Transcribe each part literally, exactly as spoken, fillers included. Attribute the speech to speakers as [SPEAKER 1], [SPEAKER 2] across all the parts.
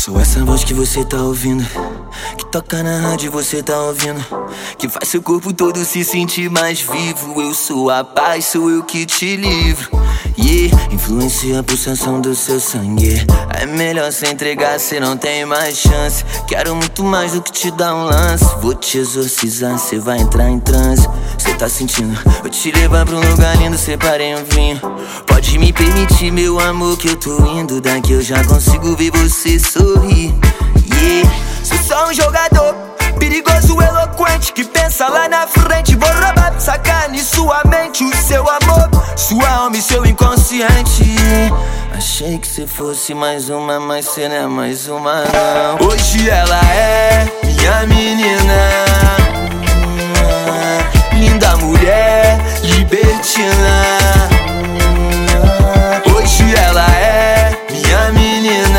[SPEAKER 1] Sou essa voz que você tá ouvindo, que toca na rádio e você tá ouvindo, que faz seu corpo todo se sentir mais vivo. Eu sou a paz, sou eu que te livro. Yeah, influencia a pulsação do seu sangue. É melhor se entregar, cê não tem mais chance. Quero muito mais do que te dar um lance. Vou te exorcizar, cê vai entrar em transe. Cê tá sentindo? Vou te levar pra um lugar lindo, separei um vinho. Pode me permitir, meu amor, que eu tô indo. Daqui eu já consigo ver você sorrir. Yeah, sou só um jogador perigoso, eloquente, que pensa lá na frente. Vou roubar, sacar em sua mente o seu amor, sua alma e seu inconsciente. Achei que cê fosse mais uma, mas cê não é mais uma não. Hoje ela é minha menina, linda mulher, libertina. Hoje ela é minha menina,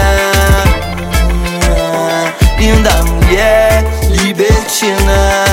[SPEAKER 1] linda mulher, libertina.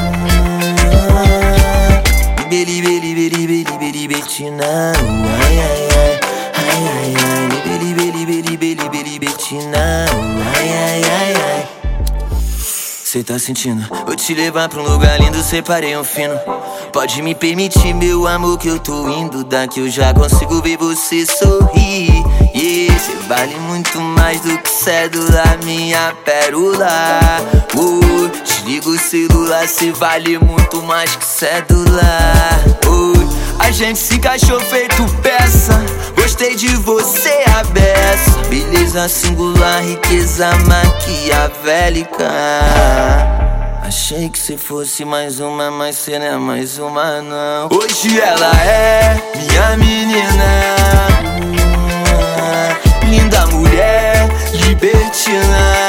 [SPEAKER 1] Liberi, beri, beri, beri, beri, libertina. Ai, ai, ai, ai, ai, ai. Liberi, beri, beri, beri, beri, libertina. Ai, ai, ai, ai. Cê tá sentindo? Vou te levar pra um lugar lindo, separei um fino. Pode me permitir, meu amor, que eu tô indo. Daqui eu já consigo ver você sorrir. Yeah, cê vale muito mais do que cédula, minha pérola. Oh, desliga o celular, cê vale muito mais que cédula. Oh, a gente se encaixou feito peça. Gostei de você, a beça. Beleza singular, riqueza maquiavélica. Achei que cê fosse mais uma, mas cê não é mais uma não. Hoje ela é minha menina, linda mulher, libertina.